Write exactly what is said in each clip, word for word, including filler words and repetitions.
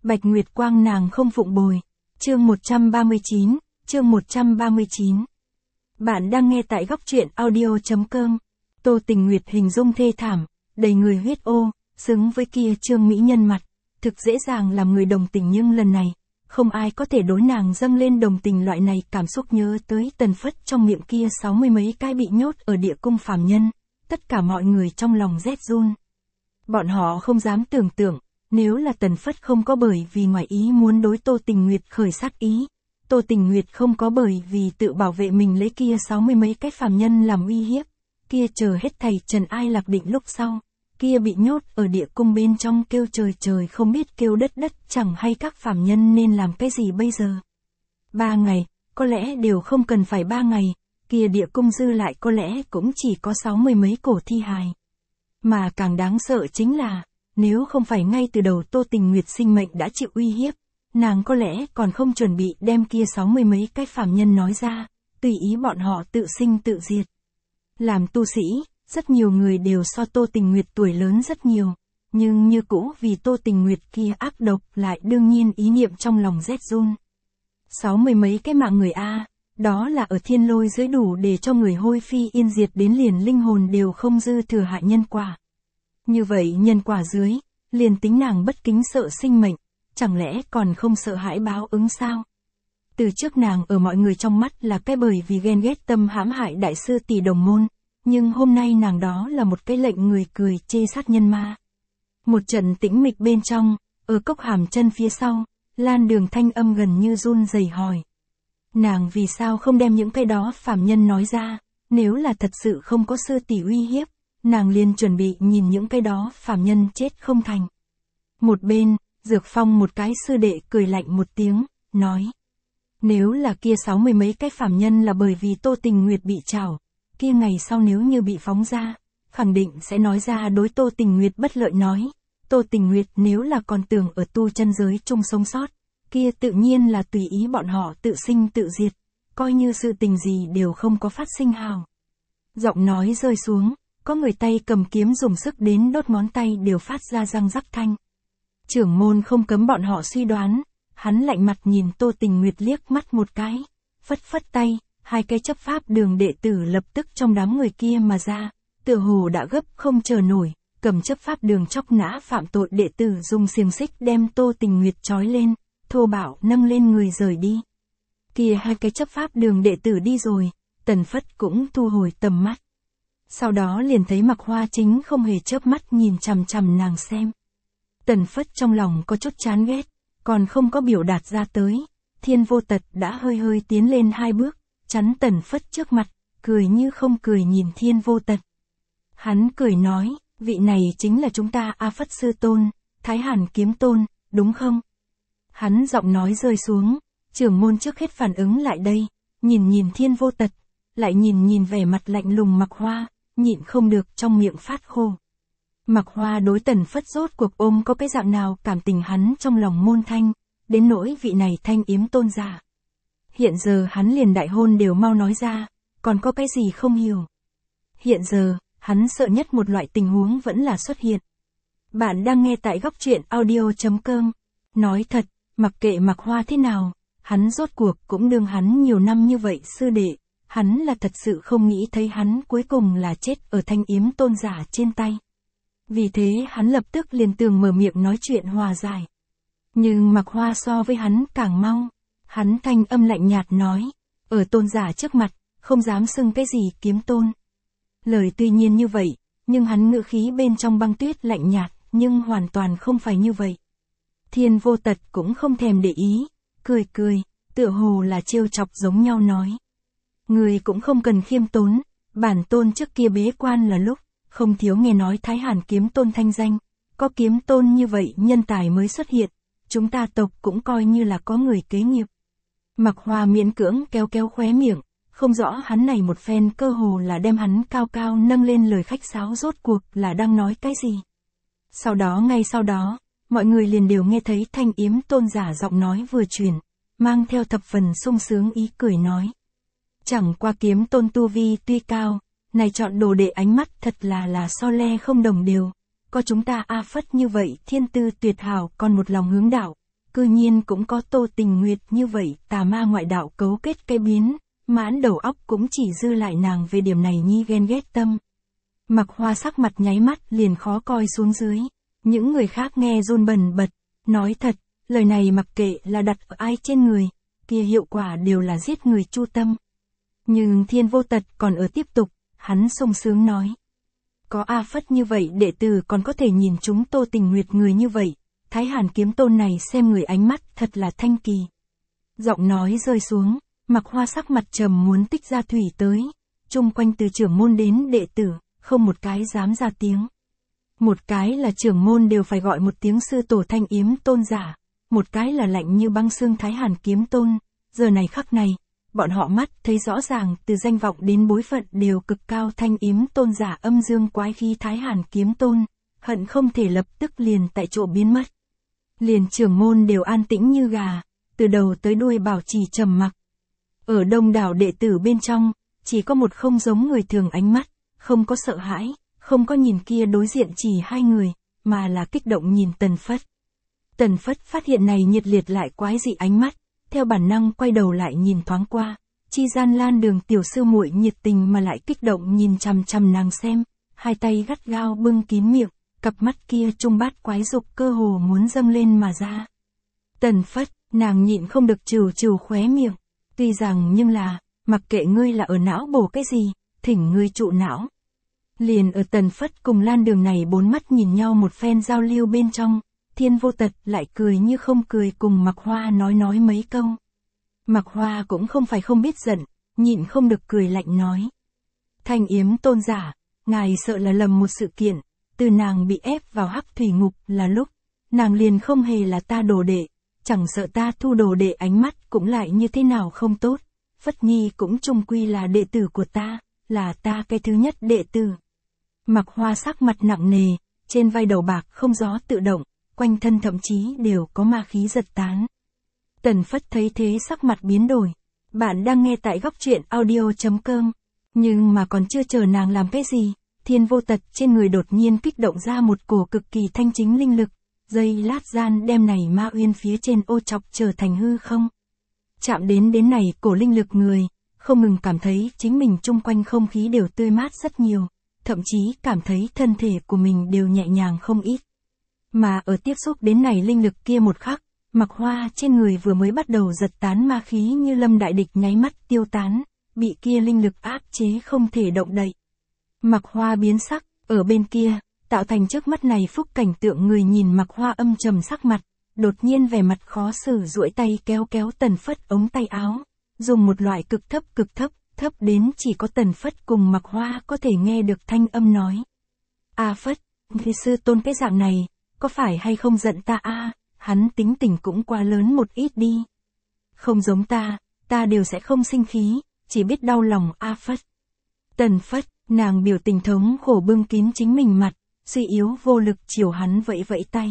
Bạch Nguyệt Quang nàng không phụng bồi. Chương một trăm ba mươi chín, chương một trăm ba mươi chín. Bạn đang nghe tại góc truyện audio chấm com. Tô Tình Nguyệt hình dung thê thảm, đầy người huyết ô, xứng với kia trương mỹ nhân mặt, thực dễ dàng làm người đồng tình, nhưng lần này, không ai có thể đối nàng dâng lên đồng tình. Loại này cảm xúc nhớ tới Tần Phất trong miệng kia sáu mươi mấy cái bị nhốt ở địa cung phàm nhân, tất cả mọi người trong lòng rét run. Bọn họ không dám tưởng tượng, nếu là Tần Phất không có bởi vì ngoài ý muốn đối Tô Tình Nguyệt khởi sát ý, Tô Tình Nguyệt không có bởi vì tự bảo vệ mình lấy kia sáu mươi mấy cái phàm nhân làm uy hiếp, kia chờ hết thầy trần ai lạc định lúc sau, kia bị nhốt ở địa cung bên trong kêu trời trời không biết kêu đất đất, chẳng hay các phàm nhân nên làm cái gì bây giờ. Ba ngày, có lẽ đều không cần phải ba ngày, kia địa cung dư lại có lẽ cũng chỉ có sáu mươi mấy cổ thi hài. Mà càng đáng sợ chính là, nếu không phải ngay từ đầu Tô Tình Nguyệt sinh mệnh đã chịu uy hiếp, nàng có lẽ còn không chuẩn bị đem kia sáu mươi mấy cái phàm nhân nói ra, tùy ý bọn họ tự sinh tự diệt. Làm tu sĩ, rất nhiều người đều so Tô Tình Nguyệt tuổi lớn rất nhiều, nhưng như cũ vì Tô Tình Nguyệt kia ác độc lại đương nhiên ý niệm trong lòng rét run. Sáu mươi mấy cái mạng người a, đó là ở thiên lôi dưới đủ để cho người hôi phi yên diệt đến liền linh hồn đều không dư thừa hại nhân quả. Như vậy nhân quả dưới, liền tính nàng bất kính sợ sinh mệnh, chẳng lẽ còn không sợ hãi báo ứng sao? Từ trước nàng ở mọi người trong mắt là cái bởi vì ghen ghét tâm hãm hại đại sư tỷ đồng môn, nhưng hôm nay nàng đó là một cái lệnh người cười chê sát nhân ma. Một trận tĩnh mịch bên trong, ở cốc hàm chân phía sau, Lan Đường thanh âm gần như run rẩy hỏi. Nàng vì sao không đem những cái đó phàm nhân nói ra, nếu là thật sự không có sư tỷ uy hiếp, nàng liền chuẩn bị nhìn những cái đó phàm nhân chết không thành. Một bên, Dược Phong một cái sư đệ cười lạnh một tiếng, nói. Nếu là kia sáu mươi mấy cái phàm nhân là bởi vì Tô Tình Nguyệt bị trảo, kia ngày sau nếu như bị phóng ra, khẳng định sẽ nói ra đối Tô Tình Nguyệt bất lợi nói. Tô Tình Nguyệt nếu là còn tưởng ở tu chân giới chung sống sót, kia tự nhiên là tùy ý bọn họ tự sinh tự diệt, coi như sự tình gì đều không có phát sinh hào. Giọng nói rơi xuống, có người tay cầm kiếm dùng sức đến đốt ngón tay đều phát ra răng rắc thanh. Trưởng môn không cấm bọn họ suy đoán, hắn lạnh mặt nhìn Tô Tình Nguyệt liếc mắt một cái, phất phất tay, hai cái chấp pháp đường đệ tử lập tức trong đám người kia mà ra, tựa hồ đã gấp không chờ nổi, cầm chấp pháp đường chóc nã phạm tội đệ tử dùng xiềng xích đem Tô Tình Nguyệt trói lên, thô bạo nâng lên người rời đi. Kia hai cái chấp pháp đường đệ tử đi rồi, Tần Phất cũng thu hồi tầm mắt. Sau đó liền thấy Mặc Hoa Chính không hề chớp mắt nhìn chằm chằm nàng xem. Tần Phất trong lòng có chút chán ghét, còn không có biểu đạt ra tới, Thiên Vô Tật đã hơi hơi tiến lên hai bước, chắn Tần Phất trước mặt, cười như không cười nhìn Thiên Vô Tật. Hắn cười nói, vị này chính là chúng ta A Phất Sư Tôn, Thái Hàn Kiếm Tôn, đúng không? Hắn giọng nói rơi xuống, trưởng môn trước hết phản ứng lại đây, nhìn nhìn Thiên Vô Tật, lại nhìn nhìn vẻ mặt lạnh lùng Mặc Hoa, nhịn không được trong miệng phát khô. Mặc Hoa đối Tần Phất rốt cuộc ôm có cái dạng nào cảm tình hắn trong lòng môn thanh, đến nỗi vị này thanh yếm tôn giả. Hiện giờ hắn liền đại hôn đều mau nói ra, còn có cái gì không hiểu. Hiện giờ, hắn sợ nhất một loại tình huống vẫn là xuất hiện. Bạn đang nghe tại góc truyện audio chấm com. Nói thật, mặc kệ Mặc Hoa thế nào, hắn rốt cuộc cũng đương hắn nhiều năm như vậy sư đệ, hắn là thật sự không nghĩ thấy hắn cuối cùng là chết ở thanh yếm tôn giả trên tay. Vì thế hắn lập tức liền tường mở miệng nói chuyện hòa giải. Nhưng Mặc Hoa so với hắn càng mau, hắn thanh âm lạnh nhạt nói, ở tôn giả trước mặt, không dám xưng cái gì kiếm tôn. Lời tuy nhiên như vậy, nhưng hắn ngữ khí bên trong băng tuyết lạnh nhạt, nhưng hoàn toàn không phải như vậy. Thiên Vô Tật cũng không thèm để ý, cười cười, tựa hồ là trêu chọc giống nhau nói. Người cũng không cần khiêm tốn, bản tôn trước kia bế quan là lúc, không thiếu nghe nói Thái Hàn Kiếm Tôn thanh danh, có kiếm tôn như vậy nhân tài mới xuất hiện, chúng ta tộc cũng coi như là có người kế nghiệp. Mặc Hoa miễn cưỡng kéo kéo khóe miệng, không rõ hắn này một phen cơ hồ là đem hắn cao cao nâng lên lời khách sáo rốt cuộc là đang nói cái gì. Sau đó ngay sau đó, mọi người liền đều nghe thấy thanh yếm tôn giả giọng nói vừa chuyển, mang theo thập phần sung sướng ý cười nói. Chẳng qua kiếm tôn tu vi tuy cao, này chọn đồ đệ ánh mắt thật là là so le không đồng đều, có chúng ta A Phất như vậy thiên tư tuyệt hảo còn một lòng hướng đạo, cư nhiên cũng có Tô Tình Nguyệt như vậy, tà ma ngoại đạo cấu kết cái biến, mãn đầu óc cũng chỉ dư lại nàng về điểm này nhi ghen ghét tâm. Mặc Hoa sắc mặt nháy mắt liền khó coi xuống dưới, những người khác nghe run bần bật, nói thật, lời này mặc kệ là đặt ở ai trên người, kia hiệu quả đều là giết người chu tâm. Nhưng Thiên Vô Tật còn ở tiếp tục, hắn sung sướng nói. Có A Phất như vậy đệ tử còn có thể nhìn chúng Tô Tình Nguyệt người như vậy, Thái Hàn Kiếm Tôn này xem người ánh mắt thật là thanh kỳ. Giọng nói rơi xuống, Mặc Hoa sắc mặt trầm muốn tích ra thủy tới, chung quanh từ trưởng môn đến đệ tử, không một cái dám ra tiếng. Một cái là trưởng môn đều phải gọi một tiếng sư tổ Thanh Yếm Tôn giả, một cái là lạnh như băng xương Thái Hàn Kiếm Tôn, giờ này khắc này, bọn họ mắt thấy rõ ràng từ danh vọng đến bối phận đều cực cao. Thanh Yếm Tôn giả âm dương quái khí Thái Hàn Kiếm Tôn, hận không thể lập tức liền tại chỗ biến mất. Liền trưởng môn đều an tĩnh như gà, từ đầu tới đuôi bảo trì trầm mặc. Ở đông đảo đệ tử bên trong, chỉ có một không giống người thường ánh mắt, không có sợ hãi, không có nhìn kia đối diện chỉ hai người, mà là kích động nhìn Tần Phất. Tần Phất phát hiện này nhiệt liệt lại quái dị ánh mắt, theo bản năng quay đầu lại nhìn thoáng qua, chi gian Lan Đường tiểu sư muội nhiệt tình mà lại kích động nhìn chằm chằm nàng xem, hai tay gắt gao bưng kín miệng, cặp mắt kia trung bát quái dục cơ hồ muốn dâng lên mà ra. Tần Phất, nàng nhịn không được trừ trừ khóe miệng, tuy rằng nhưng là, mặc kệ ngươi là ở não bổ cái gì, thỉnh ngươi trụ não. Liền ở Tần Phất cùng Lan Đường này bốn mắt nhìn nhau một phen giao lưu bên trong, Thiên Vô Tật lại cười như không cười cùng Mặc Hoa nói nói mấy câu. Mặc Hoa cũng không phải không biết giận, nhịn không được cười lạnh nói. Thanh Yếm Tôn giả, ngài sợ là lầm một sự kiện, từ nàng bị ép vào hắc thủy ngục là lúc, nàng liền không hề là ta đồ đệ, chẳng sợ ta thu đồ đệ ánh mắt cũng lại như thế nào không tốt, Phất Nhi cũng chung quy là đệ tử của ta, là ta cái thứ nhất đệ tử. Mặc Hoa sắc mặt nặng nề, trên vai đầu bạc không gió tự động, quanh thân thậm chí đều có ma khí giật tán. Tần Phất thấy thế sắc mặt biến đổi. Bạn đang nghe tại góc truyện audio chấm com. Nhưng mà còn chưa chờ nàng làm cái gì, Thiên Vô Tật trên người đột nhiên kích động ra một cổ cực kỳ thanh chính linh lực, giây lát gian đem này ma uyên phía trên ô chọc trở thành hư không. Chạm đến đến này cổ linh lực người, không ngừng cảm thấy chính mình chung quanh không khí đều tươi mát rất nhiều, thậm chí cảm thấy thân thể của mình đều nhẹ nhàng không ít. Mà ở tiếp xúc đến này linh lực kia một khắc, Mặc Hoa trên người vừa mới bắt đầu giật tán ma khí như lâm đại địch nháy mắt tiêu tán, bị kia linh lực áp chế không thể động đậy. Mặc Hoa biến sắc, ở bên kia, tạo thành trước mắt này phúc cảnh tượng người nhìn Mặc Hoa âm trầm sắc mặt, đột nhiên vẻ mặt khó xử duỗi tay kéo kéo Tần Phất ống tay áo, dùng một loại cực thấp cực thấp, thấp đến chỉ có Tần Phất cùng Mặc Hoa có thể nghe được thanh âm nói. A Phất, người sư tôn cái dạng này, có phải hay không giận ta a? Hắn tính tình cũng quá lớn một ít đi. Không giống ta, ta đều sẽ không sinh khí, chỉ biết đau lòng A Phất. Tần Phất, nàng biểu tình thống khổ bưng kín chính mình mặt, suy yếu vô lực chiều hắn vẫy vẫy tay.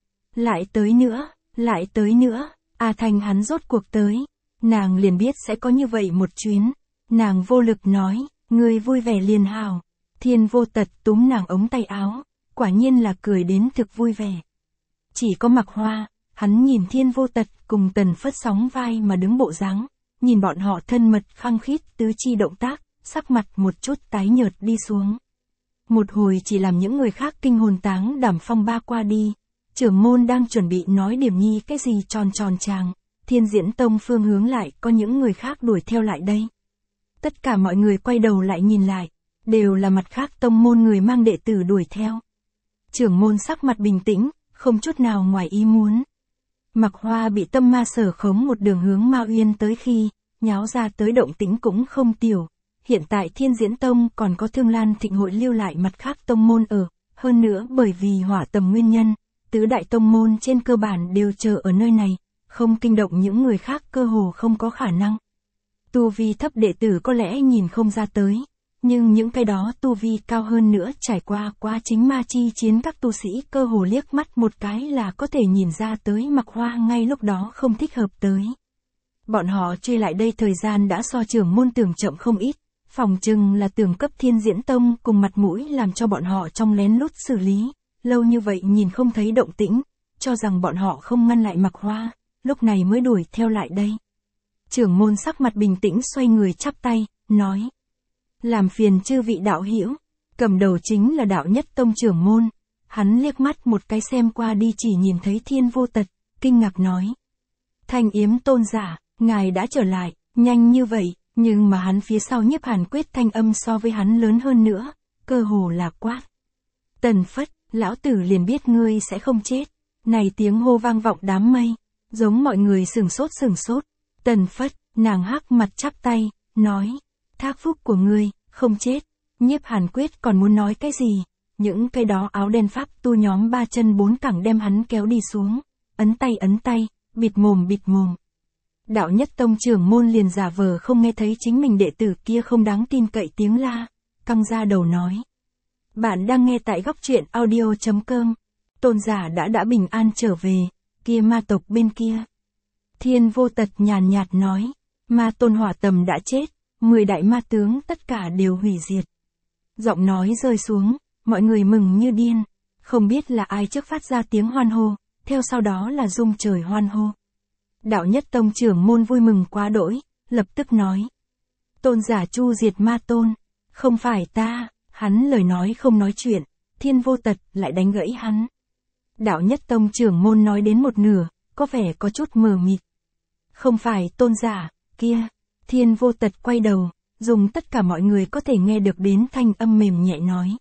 Lại tới nữa, lại tới nữa, A Thanh hắn rốt cuộc tới, nàng liền biết sẽ có như vậy một chuyến. Nàng vô lực nói, ngươi vui vẻ liền hào. Thiên Vô Tật túm nàng ống tay áo, quả nhiên là cười đến thực vui vẻ. Chỉ có Mặc Hoa, hắn nhìn Thiên Vô Tật cùng Tần Phất sóng vai mà đứng bộ dáng, nhìn bọn họ thân mật khăng khít tứ chi động tác, sắc mặt một chút tái nhợt đi xuống. Một hồi chỉ làm những người khác kinh hồn táng đảm phong ba qua đi, trưởng môn đang chuẩn bị nói điểm nhi cái gì tròn tròn tràng, Thiên Diễn Tông phương hướng lại có những người khác đuổi theo lại đây. Tất cả mọi người quay đầu lại nhìn lại, đều là mặt khác tông môn người mang đệ tử đuổi theo. Trưởng môn sắc mặt bình tĩnh, không chút nào ngoài ý muốn. Mặc Hoa bị tâm ma sở khống một đường hướng Ma Uyên tới khi, nháo ra tới động tĩnh cũng không tiểu. Hiện tại Thiên Diễn Tông còn có Thương Lan Thịnh hội lưu lại mặt khác tông môn ở, hơn nữa bởi vì hỏa tầm nguyên nhân, tứ đại tông môn trên cơ bản đều chờ ở nơi này, không kinh động những người khác cơ hồ không có khả năng. Tu vi thấp đệ tử có lẽ nhìn không ra tới, nhưng những cái đó tu vi cao hơn nữa trải qua quá chính ma chi chiến các tu sĩ cơ hồ liếc mắt một cái là có thể nhìn ra tới Mặc Hoa ngay lúc đó không thích hợp tới. Bọn họ truy lại đây thời gian đã so trưởng môn tưởng chậm không ít, phòng chừng là tưởng cấp Thiên Diễn Tông cùng mặt mũi làm cho bọn họ trong lén lút xử lý, lâu như vậy nhìn không thấy động tĩnh, cho rằng bọn họ không ngăn lại Mặc Hoa, lúc này mới đuổi theo lại đây. Trưởng môn sắc mặt bình tĩnh xoay người chắp tay, nói. Làm phiền chư vị đạo hữu, cầm đầu chính là đạo nhất tông trưởng môn. Hắn liếc mắt một cái xem qua đi chỉ nhìn thấy Thiên Vô Tật, kinh ngạc nói. Thanh Yếm tôn giả, ngài đã trở lại, nhanh như vậy, nhưng mà hắn phía sau Nhiếp Hàn Quyết thanh âm so với hắn lớn hơn nữa, cơ hồ là quát. Tần Phất, lão tử liền biết ngươi sẽ không chết. Này tiếng hô vang vọng đám mây, giống mọi người sửng sốt sửng sốt. Tần Phất, nàng hắc mặt chắp tay, nói. Thác phúc của ngươi, không chết. Nhiếp Hàn Quyết còn muốn nói cái gì? Những cái đó áo đen pháp tu nhóm ba chân bốn cẳng đem hắn kéo đi xuống. Ấn tay ấn tay, bịt mồm bịt mồm. Đạo nhất tông trưởng môn liền giả vờ không nghe thấy chính mình đệ tử kia không đáng tin cậy tiếng la. Căng ra đầu nói. Bạn đang nghe tại góc truyện audio chấm com. Tôn giả đã đã bình an trở về, kia ma tộc bên kia. Thiên Vô Tật nhàn nhạt nói. Ma tôn hỏa tầm đã chết, mười đại ma tướng tất cả đều hủy diệt. Giọng nói rơi xuống, mọi người mừng như điên. Không biết là ai trước phát ra tiếng hoan hô, theo sau đó là rung trời hoan hô. Đạo nhất tông trưởng môn vui mừng quá đỗi, lập tức nói. Tôn giả chu diệt ma tôn, không phải ta, hắn lời nói không nói chuyện, Thiên Vô Tật lại đánh gãy hắn. Đạo nhất tông trưởng môn nói đến một nửa, có vẻ có chút mờ mịt. Không phải tôn giả, kia, Thiên Vô Tật quay đầu, dùng tất cả mọi người có thể nghe được đến thanh âm mềm nhẹ nói.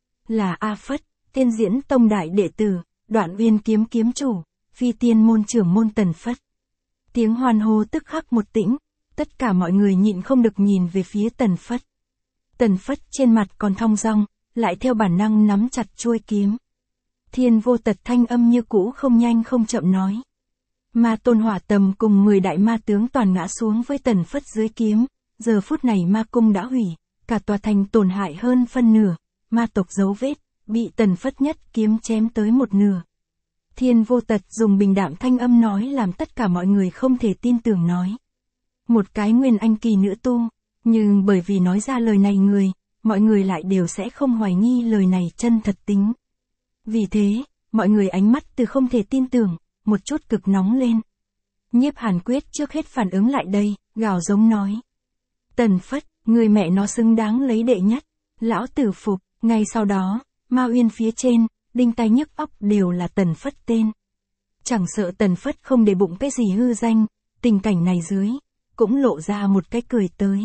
Là A Phất, Tiên Diễn tông đại đệ tử, Đoạn Uyên kiếm kiếm chủ, Phi Tiên môn trưởng môn Tần Phất. Tiếng hoan hô tức khắc một tĩnh, tất cả mọi người nhịn không được nhìn về phía Tần Phất. Tần Phất trên mặt còn thong dong, lại theo bản năng nắm chặt chuôi kiếm. Thiên Vô Tật thanh âm như cũ không nhanh không chậm nói. Ma tôn hỏa tầm cùng mười đại ma tướng toàn ngã xuống với Tần Phất dưới kiếm, giờ phút này ma cung đã hủy, cả tòa thành tổn hại hơn phân nửa, ma tộc dấu vết, bị Tần Phất nhất kiếm chém tới một nửa. Thiên Vô Tật dùng bình đạm thanh âm nói làm tất cả mọi người không thể tin tưởng nói. Một cái nguyên anh kỳ nữ tu, nhưng bởi vì nói ra lời này người, mọi người lại đều sẽ không hoài nghi lời này chân thật tính. Vì thế, mọi người ánh mắt từ không thể tin tưởng, một chút cực nóng lên. Nhiếp Hàn Quyết trước hết phản ứng lại đây, gào giống nói. Tần Phất, người mẹ nó xứng đáng lấy đệ nhất, lão tử phục, ngay sau đó, Ma Uyên phía trên, đinh tai nhức óc đều là Tần Phất tên. Chẳng sợ Tần Phất không để bụng cái gì hư danh, tình cảnh này dưới, cũng lộ ra một cái cười tới.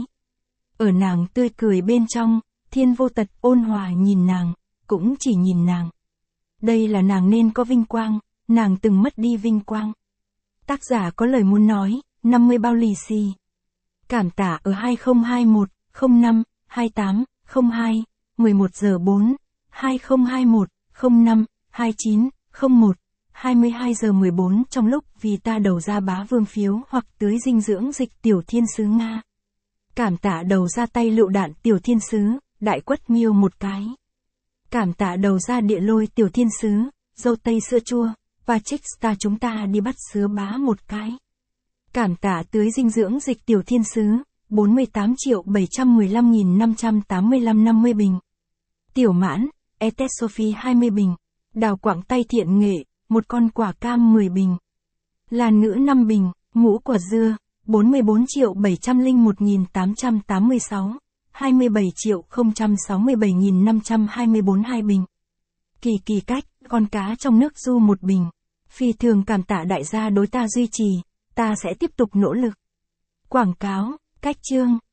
Ở nàng tươi cười bên trong, Thiên Vô Tật ôn hòa nhìn nàng, cũng chỉ nhìn nàng. Đây là nàng nên có vinh quang, nàng từng mất đi vinh quang. Tác giả có lời muốn nói, năm mươi bao lì xì. Cảm tạ ở hai không hai một, không năm, hai tám, không hai, mười một giờ bốn, hai không hai một, không năm, hai chín, không một, hai mươi hai giờ mười bốn trong lúc vì ta đầu ra bá vương phiếu hoặc tưới dinh dưỡng dịch tiểu thiên sứ Nga. Cảm tạ đầu ra tay lựu đạn tiểu thiên sứ, đại quất miêu một cái. Cảm tạ đầu ra địa lôi tiểu thiên sứ, dâu tây sữa chua, và trích star chúng ta đi bắt sứa bá một cái. Cảm tạ tưới dinh dưỡng dịch tiểu thiên sứ, bốn mươi tám triệu bảy trăm mười lăm nghìn năm trăm tám mươi lăm năm mươi bình. Tiểu mãn, Etes Sophie hai mươi bình. Đào quảng tay thiện nghệ, một con quả cam mười bình. Làn ngữ năm bình, ngũ quả dưa, bốn mươi bốn triệu bảy trăm lẻ một nghìn tám trăm tám mươi sáu, hai mươi bảy triệu không trăm sáu mươi bảy nghìn năm trăm hai mươi tư hai bình. Kỳ kỳ cách, con cá trong nước du một bình. Phi thường cảm tạ đại gia đối ta duy trì, ta sẽ tiếp tục nỗ lực. Quảng cáo, cách chương.